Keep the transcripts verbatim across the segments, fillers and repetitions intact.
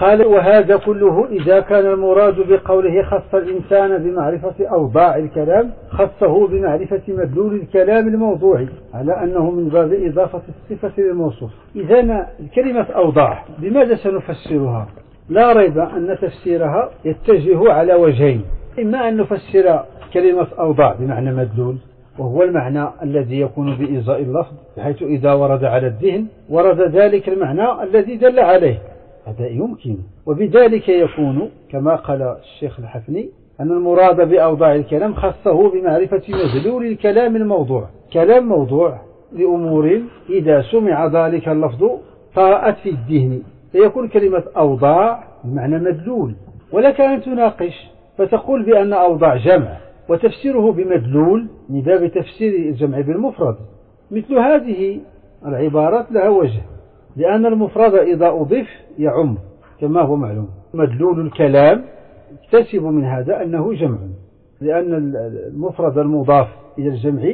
قال وهذا كله إذا كان المراد بقوله خص الإنسان بمعرفة أوضاع الكلام خصه بمعرفة مدلول الكلام الموضوعي على أنه من باب إضافة الصفة للموصوف. إذن الكلمة أوضاع بماذا سنفسرها؟ لا ريب أن تفسيرها يتجه على وجهين، إما أن نفسر كلمة أوضاع بمعنى مدلول وهو المعنى الذي يكون بإزاء اللفظ بحيث إذا ورد على الذهن ورد ذلك المعنى الذي دل عليه، هذا يمكن، وبذلك يكون كما قال الشيخ الحفني أن المراد بأوضاع الكلام خصه بمعرفة مدلول الكلام الموضوع. كلام موضوع لأمور إذا سمع ذلك اللفظ طرأت في الذهن، فيكون كلمة أوضاع بمعنى مدلول. ولك أن تناقش فتقول بأن أوضاع جمع وتفسيره بمدلول من باب تفسير الجمع بالمفرد. مثل هذه العبارات لها وجه، لأن المفرد إذا أضيف يعم كما هو معلوم. مدلول الكلام يكتسب من هذا أنه جمع، لأن المفرد المضاف إلى الجمع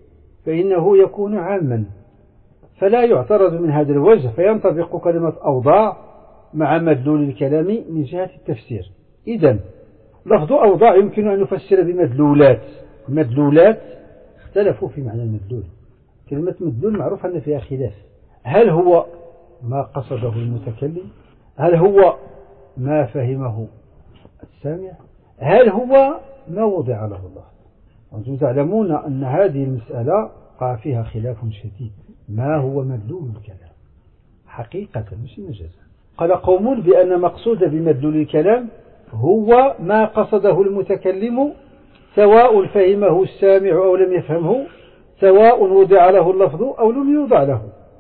فإنه يكون عاما، فلا يعترض من هذا الوجه، فينطبق كلمة أوضاع مع مدلول الكلام من جهة التفسير. إذن لفظ أوضاع يمكن أن نفسر بمدلولات. مدلولات اختلفوا في معنى المدلول. كلمة مدلول معروف أن فيها خلاف، هل هو ما قصده المتكلم؟ هل هو ما فهمه السامع؟ هل هو ما وضع له الله؟ وأنتم تعلمون أن هذه المسألة قع فيها خلاف شديد. ما هو مدلول الكلام حقيقة مش مجازا؟ قال قوم بأن مقصود بمدلول الكلام هو ما قصده المتكلم سواء فهمه السامع أو لم يفهمه، سواء وضع له اللفظ أو لم يوضع له،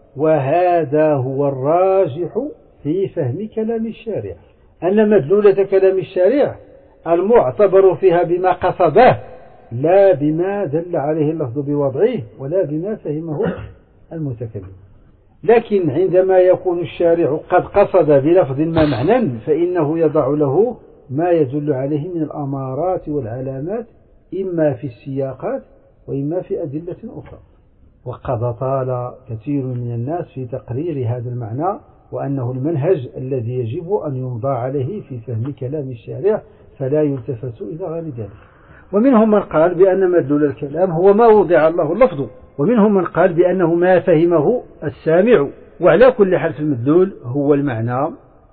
وهذا هو الراجح في فهم كلام الشارع، أن مدلولة كلام الشارع المعتبر فيها بما قصده لا بما دل عليه اللفظ بوضعه ولا بما فهمه المتكلم. لكن عندما يكون الشارع قد قصد بلفظ ما معنى فإنه يضع له ما يدل عليه من الأمارات والعلامات، إما في السياقات وإما في أدلة أخرى. وقد طال كثير من الناس في تقرير هذا المعنى، وأنه المنهج الذي يجب أن يمضى عليه في فهم كلام الشارع، فلا يلتفت إلى غير ذلك. ومنهم من قال بأن مدلول الكلام هو ما وضع الله اللفظ، ومنهم من قال بأنه ما فهمه السامع. وعلى كل حال المدلول هو المعنى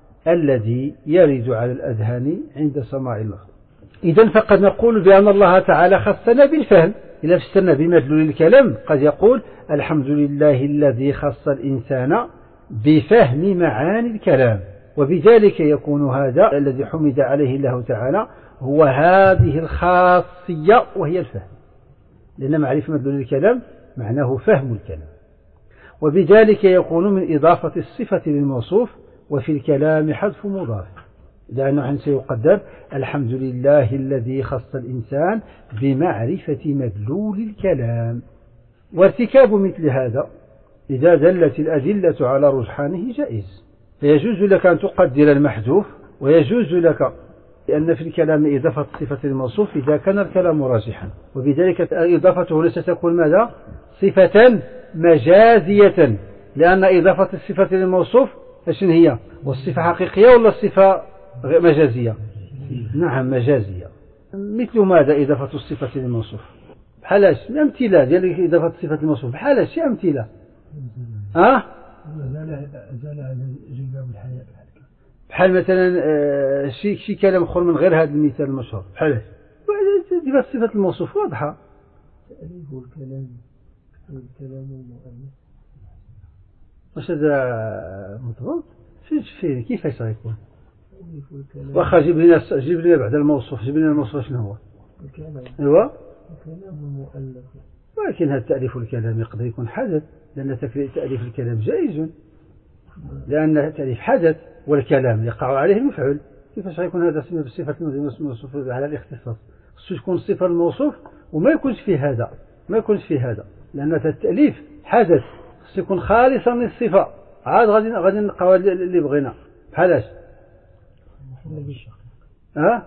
الذي يرد على الأذهان عند سماع اللفظ. إذن فقد نقول بأن الله تعالى خصنا بالفهم. إذا فسرنا بمدلول الكلام قد يقول الحمد لله الذي خص الإنسان بفهم معاني الكلام، وبذلك يكون هذا الذي حمد عليه الله تعالى هو هذه الخاصية وهي الفهم، لأن معرفة مدلول الكلام معناه فهم الكلام، وبذلك يكون من إضافة الصفة للموصوف، وفي الكلام حذف مضاف، لأنه سيقدر الحمد لله الذي خص الإنسان بمعرفة مدلول الكلام. وارتكاب مثل هذا إذا دلت الأدلة على رجحانه جائز، فيجوز لك أن تقدر المحذوف، ويجوز لك لأن في الكلام إضافة صفة الموصوف إذا كان الكلام راجحا، وبذلك إضافته ليس تكون ماذا؟ صفة مجازية، لأن إضافة الصفة للموصوف ايش هي؟ والصفة حقيقية ولا الصفة مجازية؟ نعم مجازية. مثل ماذا إضافة الصفة للموصوف؟ بحالاش أمثلة ديال إضافة الصفة للموصوف، بحالاش أمثلة؟ أه؟ بحال مثلا شي شي كلام آخر من غير هذا المثال المشهور، بحال إضافة صفة الموصوف واضحة. تعريف الكلام والكلام المؤنث واش هذا مضبوط؟ فين كيفاش غيكون؟ واخا جيب لنا جيب لنا بعد الموصوف، جيب لنا الموصوف شنو هو؟ الكلام. ايوا الكلام المؤلف. ولكن هذا تأليف الكلام يقدر يكون حدث، لأن تأليف الكلام جائز، لأن تأليف حدث والكلام يقع عليه المفعول. كيفاش غيكون هذا بصفة الموصوف على الاختصاص؟ خصو تكون صفة الموصوف وما يكونش فيه هذا، ما يكونش فيه هذا، لأن التأليف حدث خصو يكون خالصا للصفة. عاد غادي غادي نلقاو اللي بغينا بحالاش ها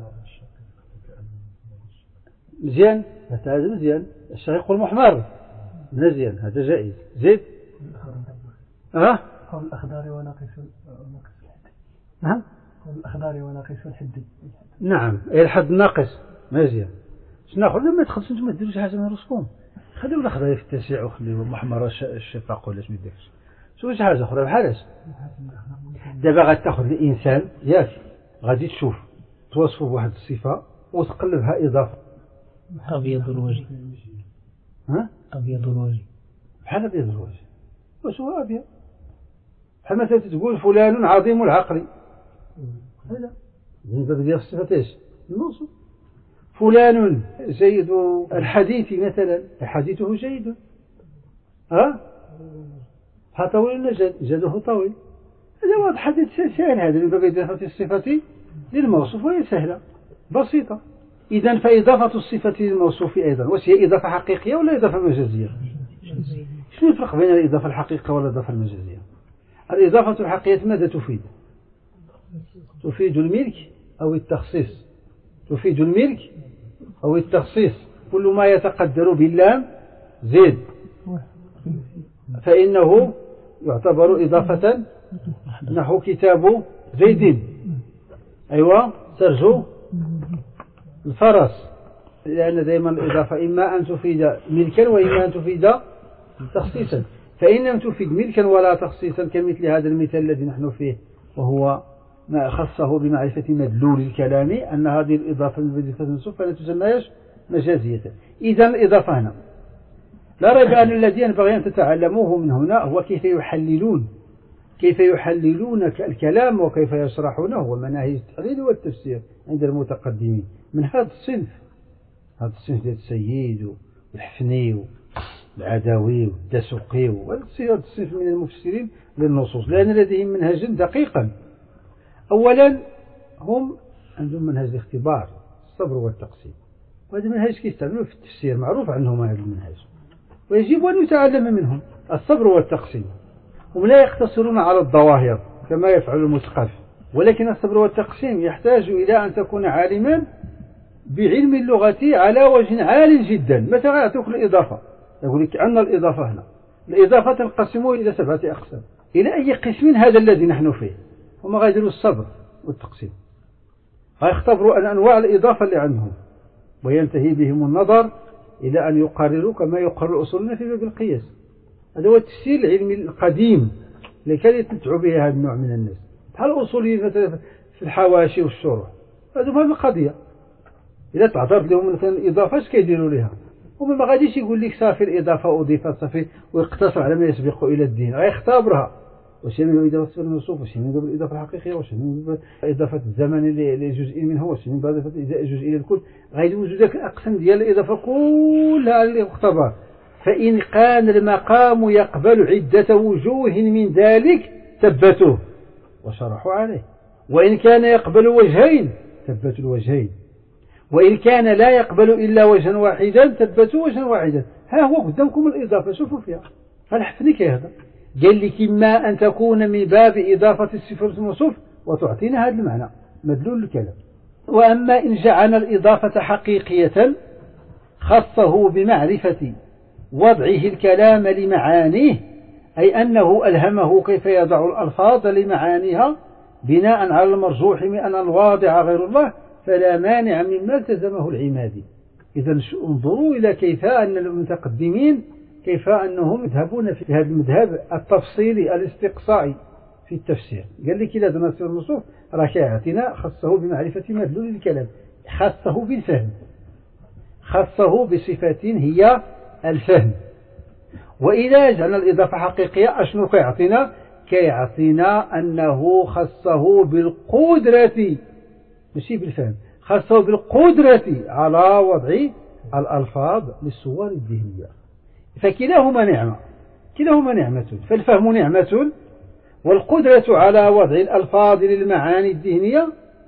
مزيان، هذا مزيان. الشقيق المحمر مزيان، هذا جائز. زيد ها قول الأخضر وناقص نعم الأخضر وناقص والحدي. نعم الحد ناقص مزيان. شناخذ لما تخلصوا انتم ما ديروش حاجه من راسكم، خليو الاخضر في التسع وخليو محمر الشفاق ولا شنو دير شو شي حاجه اخرى بحال هاش. دابا غتاخذ الانسان ياك غادي تشوف توصفه بواحد الصفه وتقلبها اضافه. ابيض الوجه. ها ابيض الوجه بحال ابيض الوجه. واش هو ابيض؟ بحال مثلا تقول فلان عظيم العقل، هذا من باب ديال الصفه ايش؟ الموصوف. فلان جيد الحديث مثلا، حديثه جيد. ها ها طويل ولا جد؟ جده طويل. هذا واضح حديث سهل، هذا من باب إضافة الصفة للموصوف وهي سهلة بسيطة. إذن فإضافة الصفة للموصوف أيضا واش هي إضافة حقيقية ولا إضافة مجازية؟ شنو الفرق بين الإضافة الحقيقية والإضافة المجازية؟ الإضافة الحقيقية ماذا تفيد؟ تفيد الملك أو التخصيص. تفيد الملك أو التخصيص. كل ما يتقدر باللام زيد فإنه يعتبر إضافة، نحو كتاب زيد، أيوة سرج الفرس، لأن دائما الإضافة إما أن تفيد ملكا وإما أن تفيد تخصيصا. فإن لم تفيد ملكا ولا تخصيصا كمثل هذا المثال الذي نحن فيه وهو ما خصه بمعرفة مدلول الكلام، أن هذه الإضافة المنصوب فلا تسمى مجازية. إذن الإضافة هنا لا ريب أن الذي ينبغي أن تتعلموه من هنا هو كيف يحللون كيف يحللون الكلام وكيف يشرحونه ومناهج التحليل والتفسير عند المتقدمين من هذا الصنف. هذا الصنف ديال السيد والحفني والعدوي والدسوقي وهذا الصنف من المفسرين للنصوص، لأن لديهم منهجا دقيقا. أولا هم عندهم منهج الاختبار، الصبر والتقسيم، وهذا المنهج كيستعملوه في التفسير، معروف عنهم هذا المنهج ويجب أن يتعلم منهم الصبر والتقسيم. هم لا يقتصرون على الظواهر كما يفعل المثقف، ولكن الصبر والتقسيم يحتاج إلى أن تكون عالما بعلم اللغة على وجه عال جدا. مثلا يعطيك الإضافة، يقول لك أن الإضافة هنا الإضافة تنقسم إلى سبعة أقسام. إلى أي قسم هذا الذي نحن فيه؟ هم غيديروا الصبر والتقسيم، غيختبروا أن أنواع الإضافة اللي عندهم، وينتهي بهم النظر إلى أن يقرروا كما يقرر الأصولنا في باب القياس. هذا هو التفسير العلمي القديم اللي كان يتمتع به هذا النوع من الناس، بحال الأصوليين مثلا في الحواشي والشروح. هذا هو القضية. إذا تعترض لهم مثلا الإضافة اش كيديروا لها؟ هم ما غاديش يقول لك صافي الإضافة أضيفت صافي ويقتصر على ما يسبق إلى الدين، غيختبرها واش هي من إضافة الموصوف، واش هي من باب الإضافة الحقيقية، واش هي من إضافة الزمن لجزء منه، واش هي من باب إضافة جزء إلى الكل. غيدوزوا ذاك الأقسام ديال الإضافة كلها اللي اختبر. فإن كان المقام يقبل عدة وجوه من ذلك ثبتوه وشرحوا عليه، وإن كان يقبل وجهين ثبتوا الوجهين، وإن كان لا يقبل إلا وجها واحدا ثبتوا وجها واحدا. ها هو قدامكم الإضافة، شوفوا فيها. فالحفني كهذا قال لك إما أن تكون من باب إضافة الصفة الموصوف وتعطينا هذا المعنى مدلول الكلام، وأما إن جعل الإضافة حقيقية خصه بمعرفة وضعه الكلام لمعانيه، أي أنه ألهمه كيف يضع الألفاظ لمعانيها بناء على المرجوح من أن الواضع غير الله، فلا مانع مما التزمه العمادي. إذا انظروا إلى كيف أن المتقدمين كيف أنهم يذهبون في هذا المذهب التفصيلي الاستقصائي في التفسير. قال لك إذا درسنا النصوص راه كيعطينا خصه بمعرفة مدلول الكلام، خصه بالفهم، خصه بصفة هي الفهم. وإذا جعلنا الإضافة حقيقية أشنو كيعطينا؟ كيعطينا أنه خصه بالقدرة ماشي بالفهم، خصه بالقدرة على وضع الألفاظ للصور الذهنية. فكلاهما نعمة، كلاهما نعمة، فالفهم نعمة والقدرة على وضع الألفاظ للمعاني الذهنية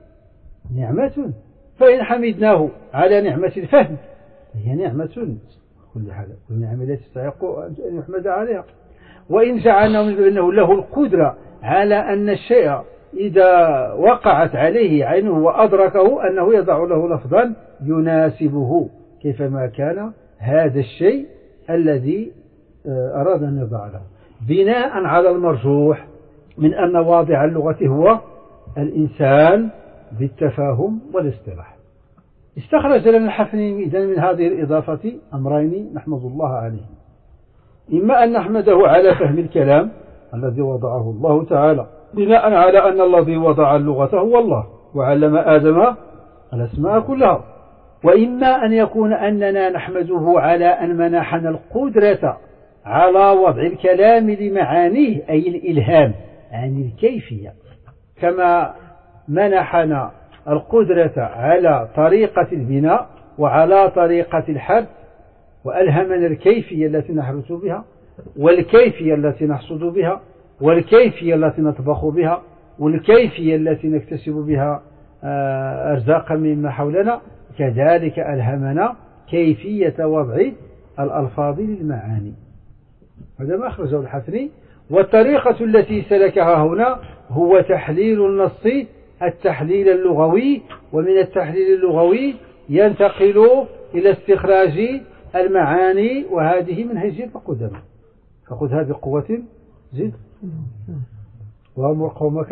نعمة. فإن حمدناه على نعمة الفهم هي نعمة، كل حاجة كل نعمة لا تستحق أن يحمد عليها. وإن جعلنا من أنه له القدرة على أن الشيء إذا وقعت عليه عينه وأدركه أنه يضع له لفظا يناسبه كيفما كان هذا الشيء الذي أراد أن يضع له، بناء على المرجوح من أن واضع اللغة هو الإنسان بالتفاهم والاصطلاح. استخرج لنا الحفني إذن من هذه الإضافة أمرين نحمد الله عليه: إما أن نحمده على فهم الكلام الذي وضعه الله تعالى بناء على أن الذي وضع اللغة هو الله وعلم آدم الأسماء كلها، وإما أن يكون أننا نحمده على أن منحنا القدرة على وضع الكلام لمعانيه، أي الإلهام عن الكيفية، كما منحنا القدرة على طريقة البناء وعلى طريقة الحرث، وألهمنا الكيفية التي نحرث بها والكيفية التي نحصد بها والكيفية التي نطبخ بها والكيفية التي نكتسب بها أرزاقا مما حولنا. كذلك ألهمنا كيفية وضع الألفاظ للمعاني. هذا ما أخرجه الحفني. والطريقة التي سلكها هنا هو تحليل النص التحليل اللغوي، ومن التحليل اللغوي ينتقل إلى استخراج المعاني، وهذه منهجية القدماء. فخذها بقوة زد وأمر قومك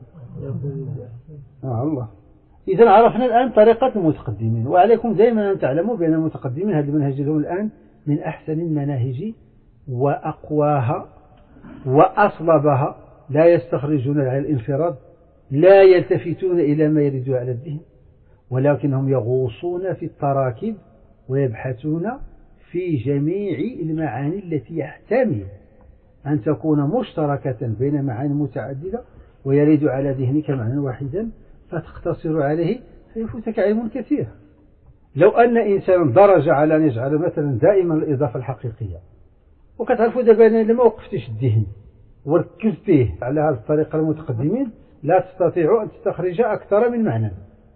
آه الله. إذن عرفنا الآن طريقة المتقدمين، وعليكم دائما أن تعلموا بأن المتقدمين هذا المنهج لهم الآن من أحسن المناهج وأقواها وأصلبها، لا يستخرجون على الانفراد، لا يلتفتون إلى ما يرد على الذهن، ولكنهم يغوصون في التراكيب ويبحثون في جميع المعاني التي يحتمل أن تكون مشتركة بين معاني متعددة ويرد على ذهنك معنى واحدا فتقتصر عليه فيفوتك علم كثير. لو أن إنسانا درج على أن يجعل مثلا دائما الإضافة الحقيقية، وكتعرفوا دابا أنا لما وقفتش الذهن وركزت فيه على هذه الطريقة المتقدمين لا تستطيع أن تستخرج أكثر من معنى،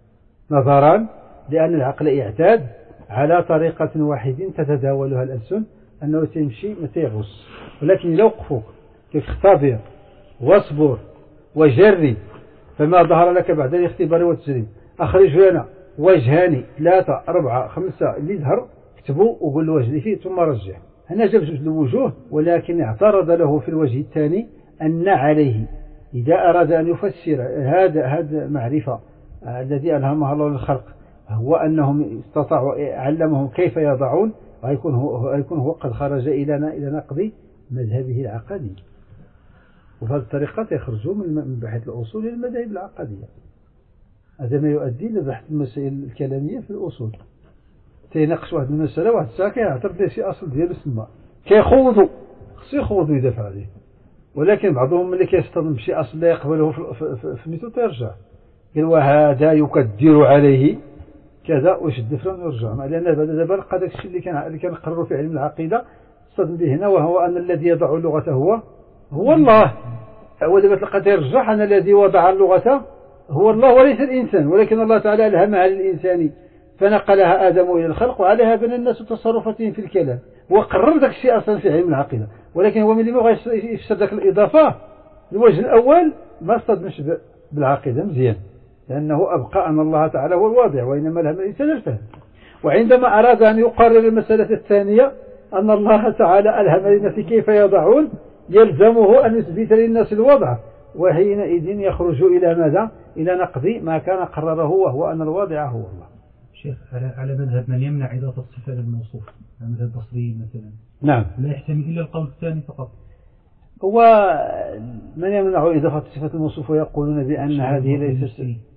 نظرا لأن العقل يعتاد على طريقة واحدة تتداولها الألسن أنه تمشي ما تيغص. ولكن لو وقفوك كيف اختبر واصبر وجري، فما ظهر لك بعد الاختبار والتجريب أخرج لنا وجهان ثلاثة أربعة خمسة اللي ظهر اكتبوا وقول له وجه فيه ثم رجع. هنا جاب جوج الوجوه، ولكن اعترض له في الوجه الثاني أن عليه إذا أراد أن يفسر هذا هذا معرفة الذي ألهمها الله للخلق هو أنهم استطاعوا علمهم كيف يضعون، ويكون هو يكون هو قد خرج إلى إلى نقض مذهبه العقدي. وبهذه الطريقة يخرجون من بحث الأصول إلى المذاهب العقدية. هذا ما يؤدي إلى بحث المسائل الكلامية في الأصول. تيناقش واحد المسألة واحد الساعة كيعترض لي شي أصل ديالو سما كيخوضوا خصو يخوضوا يدافع عليه، ولكن بعضهم ملي كيصطدم بشي أصل لا يقبله في ميتو تيرجع قال وهذا يكدر عليه كذا ويشد فران ويرجع، لأن بعد دابا لقى داك الشيء اللي كان اللي كنقرروا في علم العقيدة اصطدم به هنا، وهو أن الذي يضع اللغة هو هو الله. هو دابا تلقى تيرجع أن الذي وضع اللغة هو الله وليس الإنسان، ولكن الله تعالى ألهمها للإنسان فنقلها آدم إلى الخلق وعليها بنى الناس تصرفاتهم في الكلام، وقرر ذاك الشيء أصلا في علم العقيدة. ولكن هو ملي ما بغاش يفسر ذاك الإضافة الوجه الأول ما اصطدمش بالعقيدة مزيان، لأنه أبقى أن الله تعالى هو الواضع وإنما ألهم الإنسان اجتهد. وعندما أراد أن يقرر المسألة الثانية أن الله تعالى ألهم للناس كيف يضعون يلزمه أن يثبت للناس الوضع، وحينئذ يخرج إلى ماذا؟ إلى نقض ما كان قرره وهو أن الواضع هو الله. شيخ على على مذهب من يمنع إضافة الصفة للموصوف، على مذهب البصري مثلا، نعم، لا يحتمل إلا القول الثاني فقط. هو من يمنع إضافة صفة الموصوف ويقولون بأن هذه ليست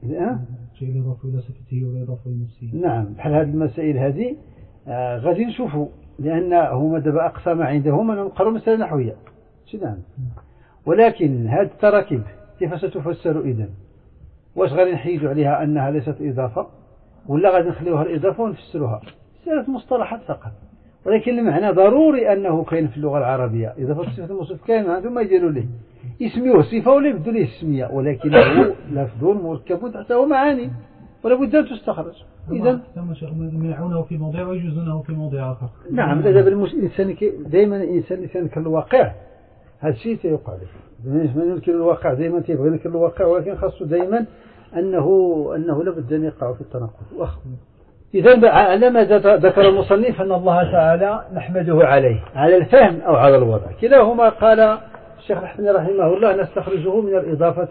شيء يضاف إلى صفته ولا يضاف إلى نفسه. نعم، بحال هذه المسائل هذه آه غادي نشوفوا، لأن هما دابا أقصى ما عندهم أنهم قرروا مسألة نحوية. نعم، ولكن هذه التراكيب كيف ستفسر إذن؟ واش غادي نحيدوا عليها أنها ليست إضافة، ولا غادي نخليوها الإضافة ونفسروها؟ ثلاث مصطلحات فقط، ولكن المعنى ضروري أنه كاين في اللغة العربية. إضافة صفة الموصوف كاين، هذوما ما يديروا ليه يسميوه صفة ولا يبدوا ليه السمية، ولكنه لفظ مركب تحته معاني ولا بد أن تستخرج. إذا يمنعونه في موضع ويجوزونه في موضع آخر. نعم، دابا الإنسان دائما الإنسان اللي كان الواقع هذا الشيء سيقع له. ما ينكر الواقع دائما تيبغي ينكر الواقع، ولكن خاصه دائما أنه أنه لابد أن يقع في التناقض. إذا على ما ذكر المصنف أن الله تعالى نحمده عليه على الفهم أو على الوضع، كلاهما قال الشيخ الحفني رحمه الله نستخرجه من الإضافة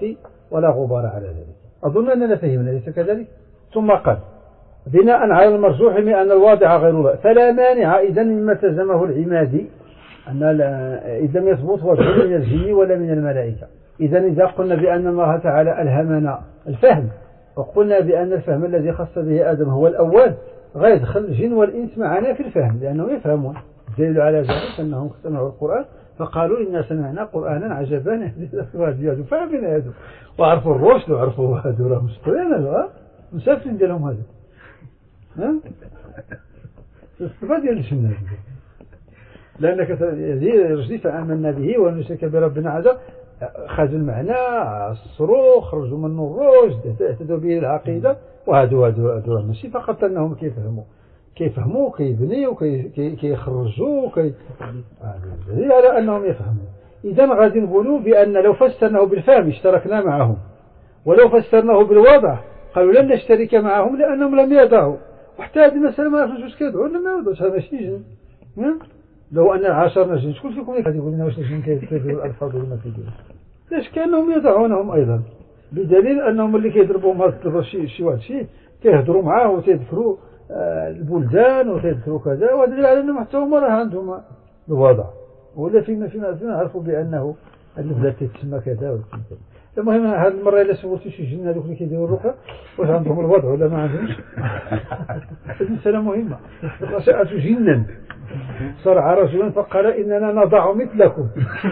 ولا غبار على ذلك. أظن أننا فهمنا ليس كذلك؟ ثم قال بناء على المرجوح من أن الواضع غير الله فلا مانع إذن مما تزمه العمادي أن إذا لم يثبت وضع من الجن ولا من الملائكة. إذا إذا قلنا بأن الله تعالى ألهمنا الفهم وقلنا بأن الفهم الذي خص به آدم هو الأول غير يدخل الجن والإنس معنا في الفهم لأنهم يفهمون. الدليل على ذلك أنهم سمعوا القرآن فقالوا إنا سمعنا قرآنا عجبا يهدي فهمنا هذا وعرفوا الرشد وعرفوا هذا راه مشكلين هذا مسافرين ديالهم هذا ها استفاد ديال الجنة لأنك رشدي فآمنا به ونشرك بربنا عز خذوا المعنى الصروخ خرجوا منه الرشد اهتدوا به العقيدة وهذو هذو هذو ماشي فقط أنهم كيفهموا كيفهموا كيبنيوا كيخرجوا كي دليل على أنهم يفهمون. إذا غادي نقولوا بأن لو فسرناه بالفهم اشتركنا معهم ولو فسرناه بالوضع قالوا لن نشترك معهم لأنهم لم يضعوا وحتى هذه المسألة ما عرفوش واش كيدعوا لنا ما يوضعوش هذا ماشي جن. لو أن العشر نجم شكون فيكم غادي يقول لنا واش نجم كيديروا الألفاظ ولا ما كيديروش لاش كأنهم يضعونهم أيضا بدليل أنهم اللي كيضربوهم هذا شي شي واحد شي كيهضروا معاه وتذكروا البلدان وتذكروا كذا ودليل على أنهم حتى هما راه عندهم الوضع ولا فيما فيما فيما عرفوا بأنه البلاد تتسمى كذا ولا كذا. المهم هذه المرة إلا سولتوا شي جن هذوك اللي كيديروا الرقى واش عندهم الوضع ولا ما عندهمش هذه مسألة مهمة. سألت جنا صرع رجلا فقال إننا نضع مثلكم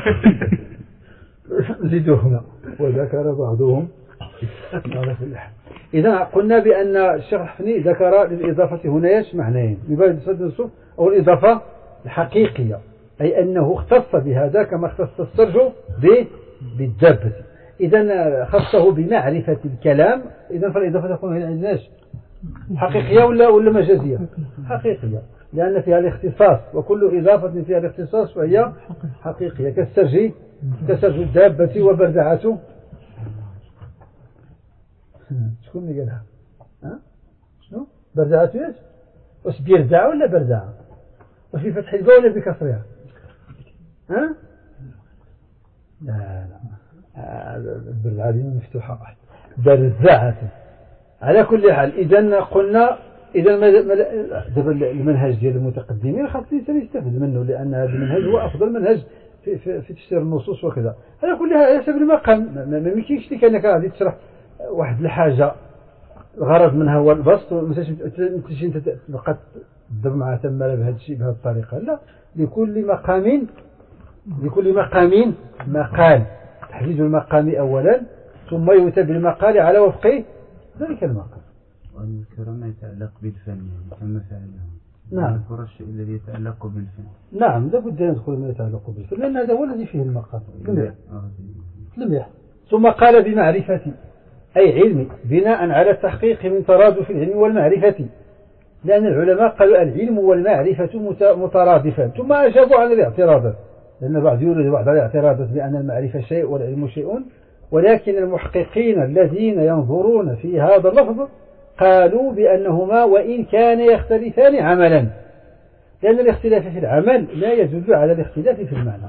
زيدوهنا وذكر بعضهم على كل حال. إذا قلنا بأن الشيخ الحفني ذكر للإضافة هنا ايش معنيين بباب صد النصوص أو الإضافة الحقيقية أي أنه اختص بهذا كما اختص السرج بالدابة. إذا خصه بمعرفة الكلام إذا فالإضافة تكون هنا عندنا حقيقية ولا ولا مجازية؟ حقيقية لأن فيها الاختصاص وكل إضافة فيها الاختصاص فهي حقيقية كالسرج كسرج الدابة وبردعته. شكون اللي قالها؟ ها؟ شنو؟ بردعته ايش؟ واش بيردع ولا بردعة؟ واش بفتح الباء ولا بكسرها؟ ها؟ لا لا البردعة دي مفتوحة بردعة. على كل حال إذا قلنا إذا المنهج ديال المتقدمين خاص الإنسان يستفيد منه لأن هذا المنهج هو أفضل منهج في, في, في تفسير النصوص وكذا. على كل حال على سبيل المقام ما يمكنش لك أنك غادي تشرح واحد الحاجة الغرض منها هو البسط ومتمشي أنت تبقى تضرب معها تمارة بهذا الشيء بهذه الطريقة. لا لكل مقام لكل مقام مقال تحديد المقام أولا ثم يؤتى بالمقال على وفق ذلك المقام. والذكر ما يتعلق بالفن يعني كما فعلهم. نعم. يذكر الشيء الذي يتعلق بالفن. نعم لابد أن ندخل ما يتعلق بالفن لأن هذا هو الذي فيه المقام. لم يحدث. ثم قال بمعرفة أي علم بناء على التحقيق من ترادف العلم والمعرفة لأن العلماء قالوا العلم والمعرفة مترادفان ثم أجابوا عن الاعتراضات لأن بعض يورد بعض الاعتراضات بأن المعرفة شيء والعلم شيء ولكن المحققين الذين ينظرون في هذا اللفظ قالوا بأنهما وإن كان يختلفان عملا لأن الاختلاف في العمل لا يدل على الاختلاف في المعنى.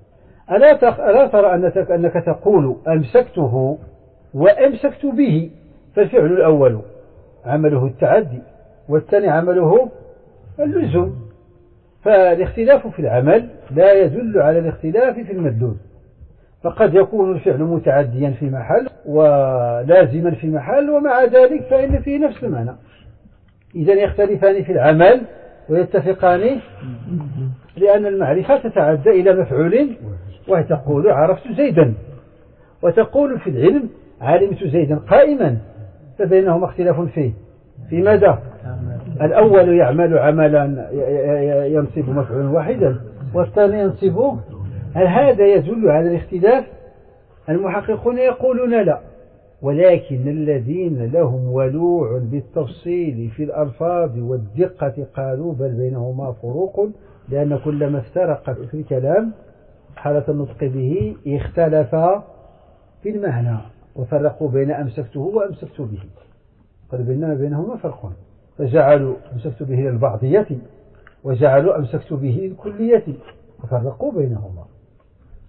ألا ترى أنك, أنك تقول أمسكته وأمسكت به فالفعل الأول عمله التعدي والثاني عمله اللزوم فالاختلاف في العمل لا يدل على الاختلاف في المدلول فقد يكون الفعل متعديا في محل ولازما في محل ومع ذلك فإن فيه نفس المعنى. إذا يختلفان في العمل ويتفقان لأن المعرفة تتعدى إلى مفعول وتقول عرفت زيدا وتقول في العلم علمت زيدا قائما فبينهما اختلاف فيه في ماذا؟ الأول يعمل عملا ينصب مفعول واحدا والثاني ينصبه. هل هذا يدل على الاختلاف؟ المحققون يقولون لا ولكن الذين لهم ولوع بالتفصيل في الألفاظ والدقة قالوا بل بينهما فروق لأن كل ما افترق في الكلام حالة النطق به اختلف في المعنى وفرقوا بين أمسكته وأمسكت به قال بينما بينهما فرق فجعلوا أمسكت به للبعضية وجعلوا أمسكت به للكلية وفرقوا بينهما.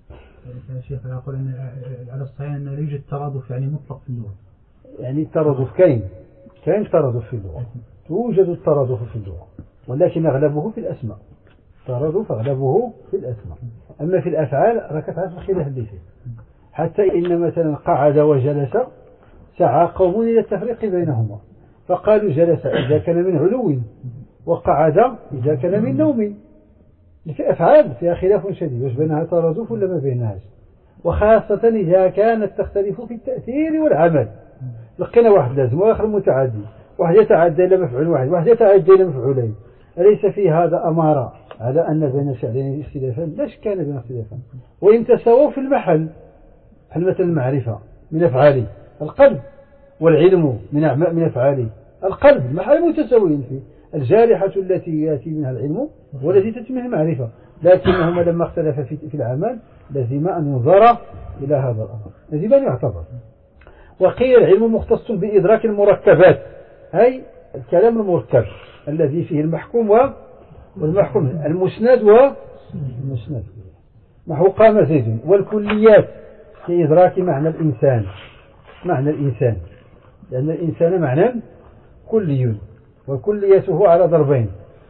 يا شيخ أقول أن على الصحيح أن لا يوجد ترادف يعني مطلق في اللغة. يعني الترادف كاين كاين ترادف في اللغة، توجد الترادف في اللغة، ولكن أغلبه في الأسماء. الترادف أغلبه في الأسماء، أما في الأفعال راك تعرف الخلاف اللي فيه. حتى إن مثلا قعد وجلس سعى قوم إلى التفريق بينهما، فقالوا جلس إذا كان من علو، وقعد إذا كان من نوم. في أفعال فيها خلاف شديد، واش بينها ترادف ولا ما بينهاش، وخاصة إذا كانت تختلف في التأثير والعمل. لقينا واحد لازم وآخر متعدي، واحد يتعدى إلى مفعول واحد، واحد يتعدى إلى مفعولين، أليس في هذا أمارة على أن بين الفعلين اختلافا؟ لاش كان بين اختلافا وإن تساووا في المحل. هل مثل المعرفة من أفعاله القلب، والعلم من من أفعاله القلب، المحل متساويين فيه. الجارحة التي يأتي منها العلم والتي تأتي منها المعرفة، لكنهما لما اختلفا في العمل لازم أن ينظر إلى هذا الأمر، لازم أن يعتبر. وقيل العلم مختص بإدراك المركبات، أي الكلام المركب الذي فيه المحكوم والمحكوم، المسند والمسند، نحو قام زيد. والكليات في إدراك معنى الإنسان، معنى الإنسان، لأن الإنسان معنى كلي، وكليته على ضربين: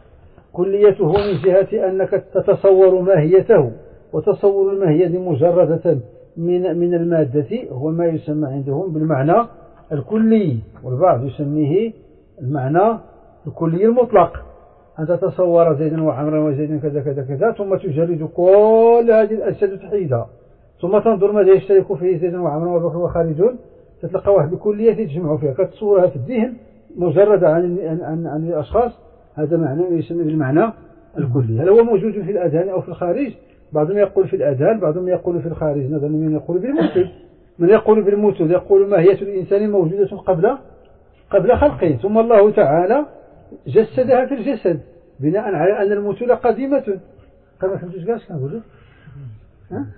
كليته من جهة أنك تتصور ماهيته، وتصور الماهية مجردة من من المادة هو ما يسمى عندهم بالمعنى الكلي، والبعض يسميه المعنى الكلي المطلق. أن تتصور زيدا وعمرا وزيدا كذا كذا كذا، ثم تجرد كل هذه الأجساد تحيدها، ثم تنظر ماذا يشترك فيه زيدا وعمرا وبكر وخالد، تتلقى واحد بكلية تجمع فيها، كتصورها في الذهن مجردة عن عن عن الأشخاص. هذا معنى يسمى بالمعنى الكلي. هل هو موجود في الأذهان أو في الخارج؟ بعضهم يقول في الأذهان، بعضهم يقول في الخارج، نظرا من يقول بالموجود. من يقول بالموجود يقول ماهية الإنسان موجودة قبل قبل خلقه، ثم الله تعالى جسدها في الجسد بناء على أن الموتولة قديمة. كما فهمتوش كاع اش كنقول؟ ها؟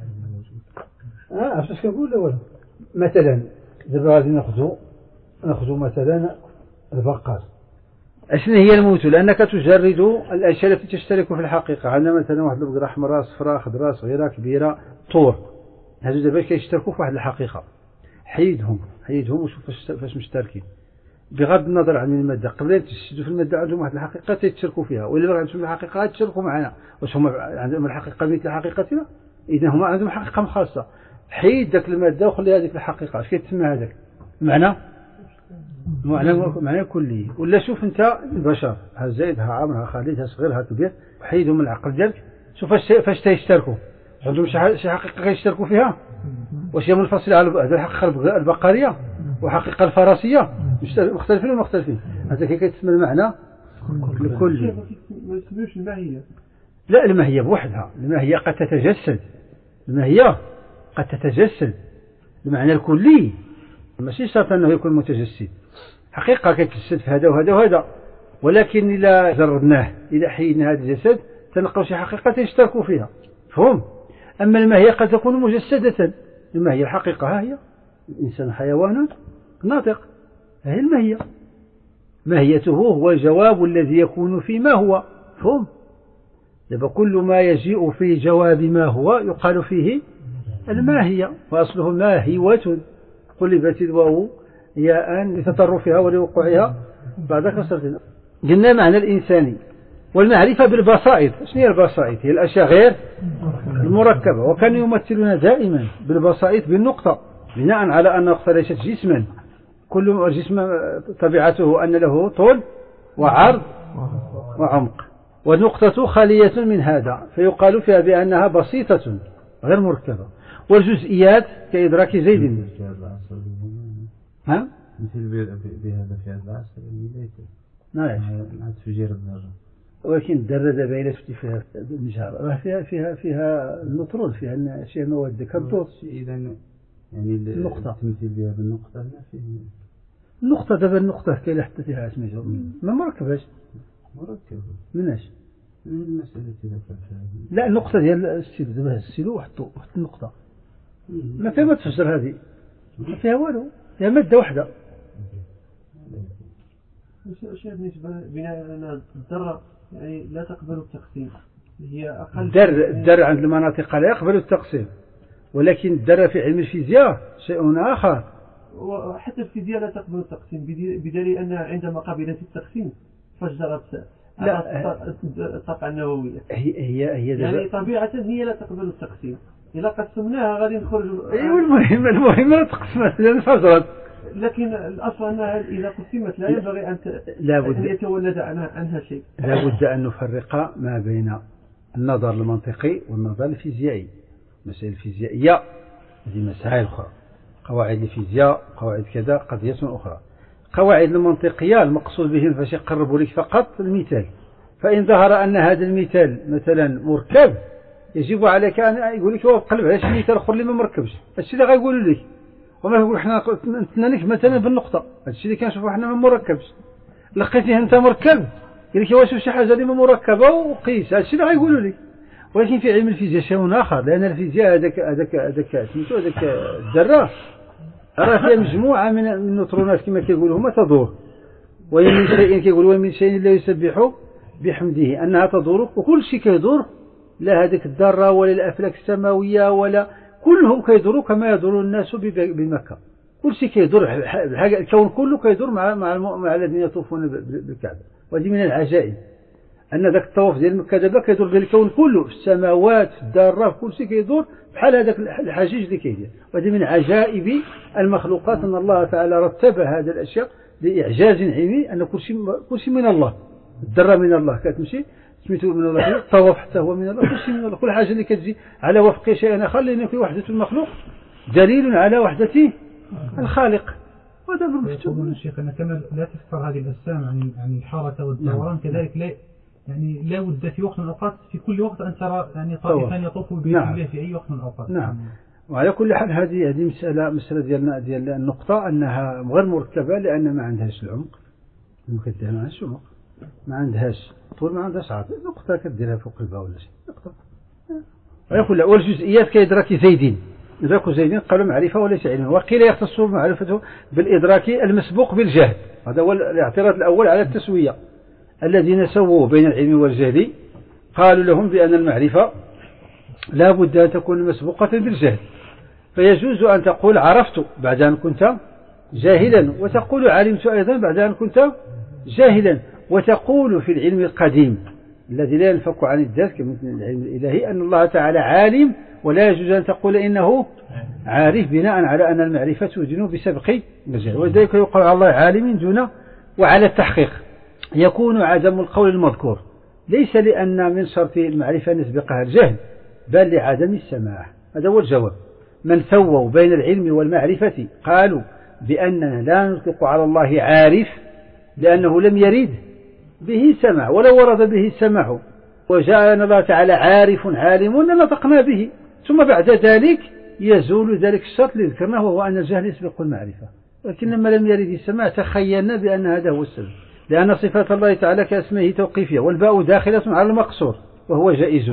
ها عرفت اش كنقول ولا؟ مثلا دابا غادي ناخذوا ناخذوا مثلا البقر. اشنو هي الموت؟ لأنك تجرد الأشياء التي تشترك في الحقيقة. عندنا مثلا واحد البقرة حمراء صفراء خضراء صغيرة كبيرة طور، هذو دابا كيشتركوا في واحد الحقيقة. حيدهم حيدهم وشوف فاش مشتركين، بغض النظر عن المادة. قبل تشدوا في المادة عندهم واحد الحقيقة تيتشاركوا فيها، وإلا عندهم الحقيقة تشاركوا معنا. واش هما عندهم الحقيقة مثل حقيقتنا؟ إذا هما عندهم حقيقة خاصة. حيد ذاك المادة وخلي هذيك الحقيقة. اش كيتسمى هذاك المعنى؟ معنى معنى كلي. ولا شوف انت البشر، ها زيد ها عمر ها خالد ها صغير ها كبير، حيدهم من العقل ديالك، شوف فاش فاش تيشتركوا. عندهم شي حقيقة كيشتركوا فيها؟ واش هي منفصلة على الحقيقة البقرية وحقيقة الفراسية؟ مختلفين ولا مختلفين؟ هذا كي كيتسمى المعنى الكلي. ما يسميوش الماهية. لا، الماهية بوحدها، الماهية قد تتجسد، الماهية قد تتجسد. المعنى الكلي ماشي شرط أنه يكون متجسد، حقيقة كتجسد في هذا وهذا وهذا، ولكن إذا جردناه إذا حيدنا هذا الجسد تلقاو شي حقيقة يشتركوا فيها، فهم؟ أما الماهية قد تكون مجسدة. الماهية الحقيقة ها هي الإنسان حيوان ناطق، هي الماهية. ماهيته هو الجواب الذي يكون في ما هو، فهم؟ دابا كل ما يجيء في جواب ما هو يقال فيه الماهية، وأصله ماهيوة، قلبت الواو ياء لتطرفها ولوقوعها بعد كسرتها. قلنا معنى الإنساني. والمعرفة بالبسائط. شنو هي البسائط؟ هي الأشياء غير المركبة، وكانوا يمثلون دائما بالبسائط بالنقطة، بناء على أن النقطة ليست جسما، كل جسم طبيعته أن له طول وعرض وعمق، والنقطة خالية من هذا، فيقال فيها بأنها بسيطة غير مركبة. والجزئيات كإدراك زيد. ها؟ مثل بهذا في هذا العصر نعم. ما تفجير الذرة، ولكن الذرة دابا إلا شفتي فيها المجهر فيها فيها فيها النطرون، فيها شي مواد كالضوء. إذا يعني النقطة تمثيل بها بالنقطة لا فيه النقطة. دابا النقطة كاين حتى فيها سميتو ما مركباش. مركبة مناش؟ من المسألة ذكرتها. لا، النقطة ديال السيلو، دابا السيلو وحطوا واحد النقطة ما فيها ما تفجر، هذه ما فيها والو، هي مادة واحدة. وش بالنسبة بناء على الذرة يعني لا تقبل التقسيم، هي أقل. الدر الدر عند المناطق لا يقبل التقسيم، ولكن الذرة في علم الفيزياء شيء آخر. وحتى الفيزياء لا تقبل التقسيم بدليل أنها عندما قبلت التقسيم فجرت الطاقة النووية. هي هي هي يعني طبيعة هي لا تقبل التقسيم. إذا قسمناها غادي نخرج. أيوة المهم المهم لا تقسمت لأن فجرت. لكن الأصل أنها إذا قسمت لا ينبغي أن أن يتولد عنها شيء. لا بد أن نفرق ما بين النظر المنطقي والنظر الفيزيائي. مسائل الفيزيائية هذه مسائل أخرى، قواعد الفيزياء قواعد كذا قضية أخرى. قواعد المنطقية المقصود بهم فاش يقربوا لك فقط المثال، فإن ظهر أن هذا المثال مثلا مركب يجب عليك أن يقول لك قلب على شي مثال آخر اللي ما مركبش، هادشي اللي غايقولوا لك. وما يقول احنا نتنانيك مثلا بالنقطة، هادشي اللي كنشوفوا احنا ما مركبش. لقيتيه انت مركب يقول لك واش شي حاجة اللي ما مركبة وقيس، هادشي اللي غايقولوا لك. ولكن في علم الفيزياء شيء آخر، لأن الفيزياء هذاك هذاك هذاك سميتو هذاك الذرة راه فيها مجموعة من النيوترونات كما كيقولوا هما تدور، ومن شيء كيقولوا ومن شيء لا يسبح بحمده أنها تدور، وكل شيء كيدور، لا هذيك الذرة ولا الأفلاك السماوية ولا كلهم كيدوروا كما يدور الناس بمكة. كل شيء كيدور، الكون كله كيدور مع مع مع الذين يطوفون بالكعبة. وهذه من العجائب أن ذاك الطواف ديال مكة دابا كيدور ديال الكون كله، في السماوات في الذرة كل شيء كيدور بحال هذاك الحجيج اللي كيدير. وهذه من عجائب المخلوقات أن الله تعالى رتب هذه الأشياء لإعجاز علمي، أن كل شيء كل شيء من الله. الذرة من الله كتمشي سميتو من الله، الطواف حتى هو من الله، كل شيء من الله. كل حاجة اللي كتجي على وفق شيء آخر لأن في وحدة المخلوق دليل على وحدة الخالق. وهذا يقولون الشيخ أن كما لا تفسر هذه الأجسام عن عن الحركة والدوران كذلك لا يعني لا بد في وقت من الأوقات في كل وقت أن ترى يعني طائفان يطوفوا بإذن الله في أي وقت من الأوقات. نعم. وعلى كل حال هذه هذه مسألة مسألة ديالنا ديال النقطة أنها غير مركبة، لأن ما عندهاش العمق، ممكن دير ما عندهاش عمق، ما عندهاش طول، ما عندهاش عرض، نقطة كديرها فوق قلبها ولا شيء نقطة. ويقول لا والجزئيات كيدرك زيدين، إدراك زيدين قالوا معرفة وليس علما، وقيل يختص معرفته بالإدراك المسبوق بالجهل. هذا هو الاعتراض الأول على التسوية. الذين سووا بين العلم والجهل قالوا لهم بأن المعرفة لا بد أن تكون مسبوقة بالجهل، فيجوز أن تقول عرفت بعد أن كنت جاهلا، وتقول علمت أيضا بعد أن كنت جاهلا، وتقول في العلم القديم الذي لا ينفك عن الذات كمثل العلم الإلهي أن الله تعالى عالم، ولا يجوز أن تقول إنه عارف بناء على أن المعرفة تدين بسبق الجهل. وذلك يقال على الله عالم دون. وعلى التحقيق يكون عدم القول المذكور ليس لأن من شرط المعرفة نسبقها الجهل، بل لعدم السماع. هذا هو الجواب. من سووا بين العلم والمعرفة قالوا بأننا لا نطلق على الله عارف لأنه لم يرد به سمع، ولو ورد به سمع وجاء أن الله تعالى عارف عالم لنطقنا به، ثم بعد ذلك يزول ذلك الشرط اللي ذكرناه وهو أن الجهل يسبق المعرفة. ولكن لما لم يرد السمع تخيلنا بأن هذا هو السبب، لأن صفات الله تعالى كاسمه توقيفية، والباء داخلة على المقصور وهو جائز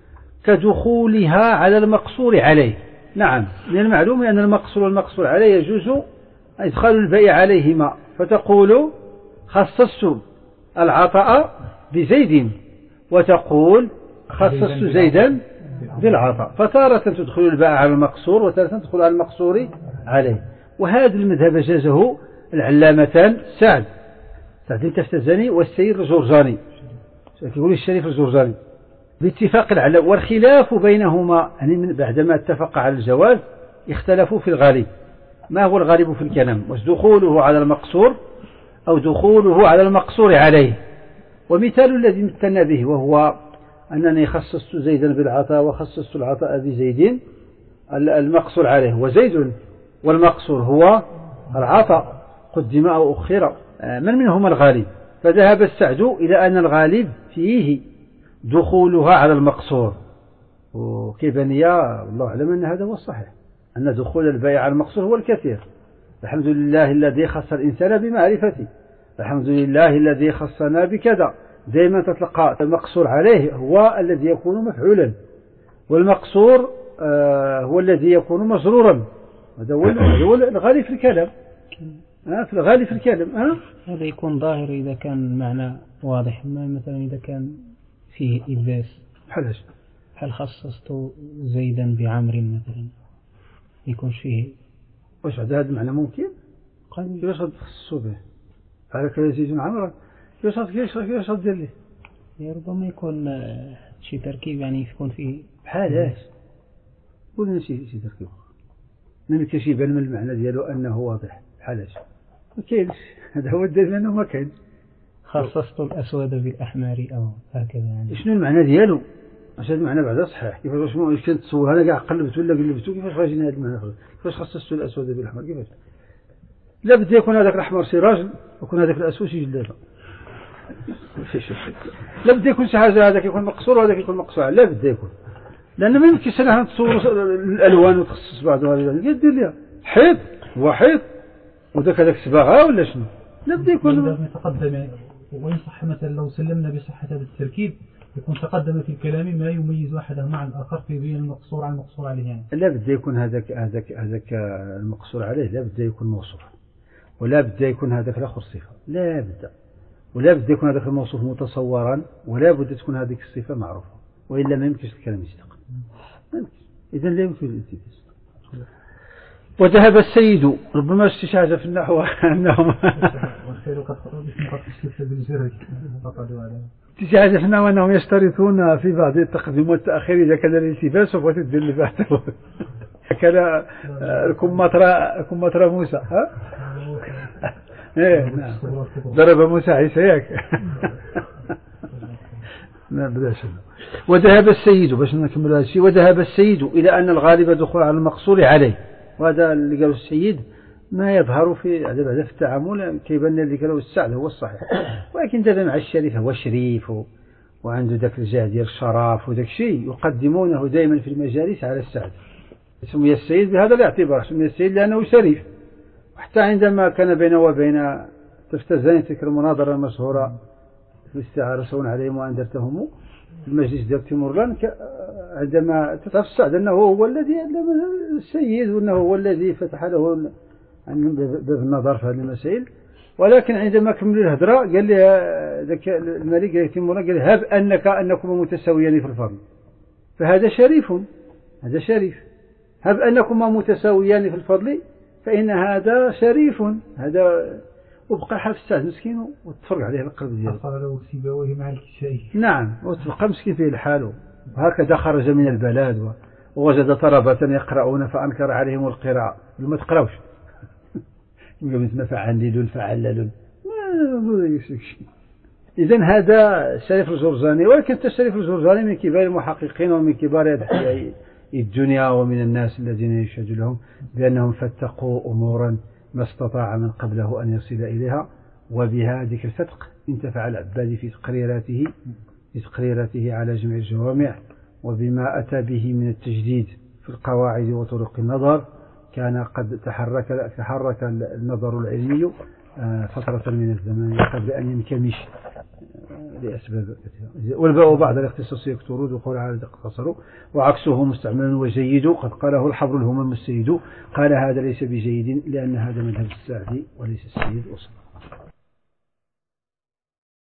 كدخولها على المقصور عليه. نعم، من المعلوم أن المقصور والمقصور عليه يجوز إدخال الباء عليهما، فتقول خصصت العطاء بزيد، وتقول خصصت زيدا بالعطاء، فتارة تدخل الباء على المقصور وتارة تدخل على المقصور عليه. وهذا المذهب جازه العلامتان سعد سعد التفتزاني والسيد الجرجاني، يقول الشريف الجرجاني باتفاق العلماء. والخلاف بينهما يعني بعدما اتفق على الجواز اختلفوا في الغالب. ما هو الغالب في الكلام؟ واش دخوله على المقصور أو دخوله على المقصور عليه؟ ومثال الذي مثلنا به وهو أنني خصصت زيدا بالعطاء وخصصت العطاء بزيد، المقصور عليه وزيد، والمقصور هو العطاء قدم أو أخر، من منهما الغالب؟ فذهب السعد إلى أن الغالب فيه دخولها على المقصور، وكيف نيا والله أعلم أن هذا هو الصحيح، أن دخول البيع على المقصور هو الكثير. الحمد لله الذي خص الإنسان بمعرفته، الحمد لله الذي خصنا بكذا. دائما تتلقى المقصور عليه هو الذي يكون مفعولا، والمقصور آه هو الذي يكون مجرورا. هذا هو الغالب في الكلام، آه في الغالب في الكلام. آه هذا يكون ظاهر إذا كان المعنى واضح، ما مثلا إذا كان فيه إلباس، حلش هل خصصت زيدا بعمر مثلا يكونش فيه. واش هذا المعنى ممكن؟ كيفاش غتخصصوا به؟ على كذا زيد عمرا كيفاش كيفاش كيفاش غدير ليه؟ ربما يكون شي تركيب يعني يكون فيه بحال اش قولنا شي شي تركيب من كيبان من المعنى ديالو انه واضح بحال اش ما كاينش. هذا هو الدليل انه ما كاين. خصصت الاسود بالاحمر او هكذا يعني. شنو المعنى ديالو؟ واش هذا المعنى بعدا صحيح؟ كيفاش واش كنت تصور انا كاع قلبت ولا قلبتو كيفاش غاجيني هذا المعنى؟ كيفاش خصصت الاسود بالاحمر؟ كيفاش؟ لا بد يكون هذاك الاحمر شي راجل ويكون هذاك الاسود شي جلابه. لا بد يكون شي حاجه هذاك يكون مقصور وهذاك يكون مقصور. لا بد يكون لان ما يمكنش انا نتصور الالوان وتخصص بعضها هذا دير ليها حيط هو حيط وداك هذاك صباغه ولا شنو. لا بد يكون يتقدم. ويصح مثلا لو سلمنا بصحه هذا التركيب يكون تقدم في الكلام ما يميز احدهما عن الاخر في بين المقصور عن المقصور عليه يعني. لا بد يكون هذاك هذاك هذاك المقصور عليه لا بد يكون موصوف ولا بد يكون هذاك الاخر صفه. لا بد ولا بد يكون هذاك الموصوف متصورا ولا بد تكون هذيك الصفه معروفه والا ما يمكنش الكلام يستقم. اذا لا يمكن الالتباس. وذهب السيد ربما شي حاجه في النحو انهم شي حاجه في النحو انهم يشترطون في بعض التقديم والتاخير اذا كان الالتباس وبغيت تدير اللي بعده. كان الكمثرى الكمثرى موسى ها ايه نعم ضرب موسى عيسى ياك. ما بداش. وذهب السيد باش نكمل هذا الشيء. وذهب السيد الى ان الغالب دخول على المقصور عليه. وهذا اللي قاله السيد ما يظهر في هذا في التعامل كيبان اللي قاله السعد هو الصحيح. ولكن دابا مع الشريف هو شريف وعنده ذاك الجاه ديال الشرف وذاك الشيء يقدمونه دائما في المجالس على السعد. سمي السيد بهذا الاعتبار سمي السيد لانه شريف. وحتى عندما كان بينه وبين تفتزان تلك المناظره المشهوره في الاستعاره سواء عليهم وانذرتهم المجلس ديال تيمورلان عندما تتعرف السعد انه هو الذي علم السيد وانه هو الذي فتح له باب النظر في هذه المسائل. ولكن عندما كملوا الهضره قال لي ذاك الملك قال تيمورلان قال هب انك انكم متساويان في الفضل فهذا شريف. هذا شريف. هب انكما متساويان في الفضل فان هذا شريف. هذا وبقى حاف السعد مسكين وتفرق عليه القلب ديالو. صار له سيبويه مع الكشاي. نعم وتبقى مسكين فيه الحال. هكذا خرج من البلاد ووجد طلبة يقرؤون فأنكر عليهم القراءة. ما تقراوش يقول مثل فعلل فعلل. إذن هذا الشريف الجرجاني. ولكن الشريف الجرجاني من كبار المحققين ومن كبار الدنيا ومن الناس الذين يشهد لهم بأنهم فتقوا أمورا ما استطاع من قبله أن يصل إليها. وبها ذكر الفتق انتفع العبادي في تقريراته في تقريراته على جمع الجوامع. وبما أتى به من التجديد في القواعد وطرق النظر كان قد تحرك تحرك النظر العلمي فترة من الزمان قبل أن ينكمش لأسباب كثيرة. والباء بعد الاختصاص يكثر دخول على اختصروا وعكسه مستعمل وجيد قد قاله الحبر الهمم السيد. قال هذا ليس بجيد لأن هذا مذهب السعدي وليس السيد أصلا.